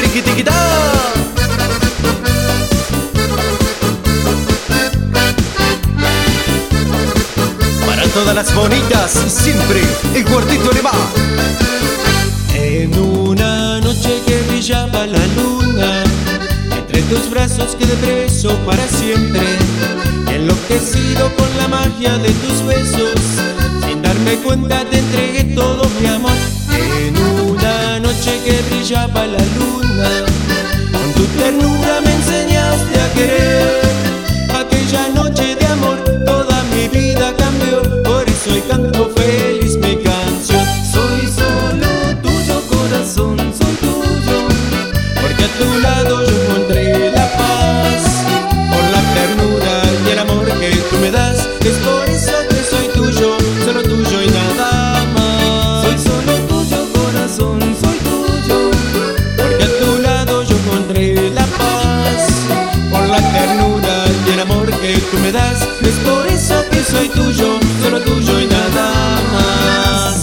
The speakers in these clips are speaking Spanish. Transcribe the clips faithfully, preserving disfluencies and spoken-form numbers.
Tiki tiki ta. Para todas las bonitas, siempre el cuartito alemán. En una noche que brillaba la luna, entre tus brazos quedé preso para siempre, enloquecido con la magia de tus besos. Sin darme cuenta te entregué todo mi amor. En una noche que brillaba la luna, con tu ternura me enseñaste a querer. Aquella noche de amor toda mi vida cambió, por eso hoy canto feliz mi canción. Soy solo tuyo, corazón, soy tuyo, porque a tu lado yo encontré la paz. Por la ternura y el amor que tú me das, es por eso que soy tuyo, solo tuyo y nada más. Soy solo tuyo, corazón, soy tuyo, porque a tu lado yo encontré la paz. Por la ternura y el amor que tú me das, es por eso que soy tuyo, solo tuyo y nada más.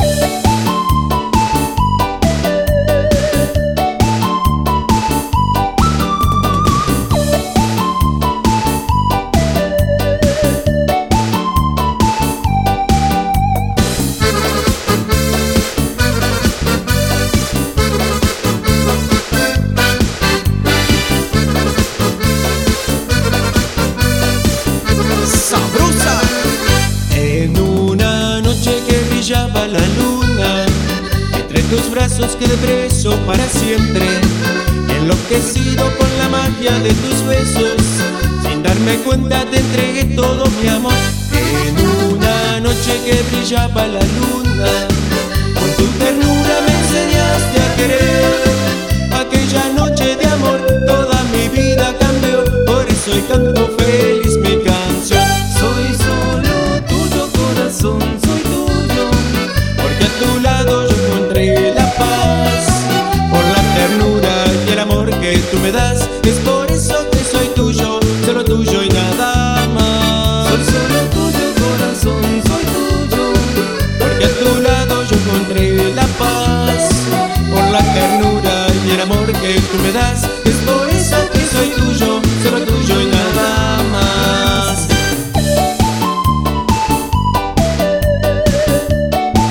Sabrosa. En una noche que brillaba la luna, entre tus brazos quedé preso para siempre, enloquecido con la magia de tus besos. Sin darme cuenta te entregué todo mi amor. En una noche que brillaba la luna, con tu ternura me enseñaste a querer. Aquella noche de amor toda mi vida cambió, por eso hoy canto feliz mi canción. Soy solo tuyo, corazón, soy tuyo, porque a tu lado yo encontré la paz. Por la ternura y el amor que tú me das, es por eso que soy tuyo, solo tuyo y nada más. Soy solo tuyo, corazón, soy tuyo, porque a tu lado yo encontré la paz. Por la ternura y el amor que tú me das, es por eso que soy tuyo, solo tuyo y nada más.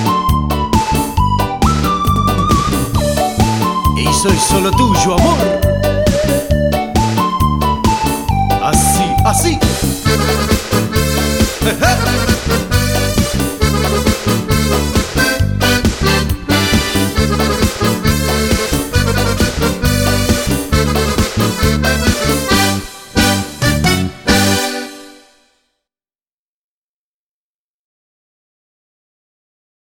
Y soy solo tuyo, amor.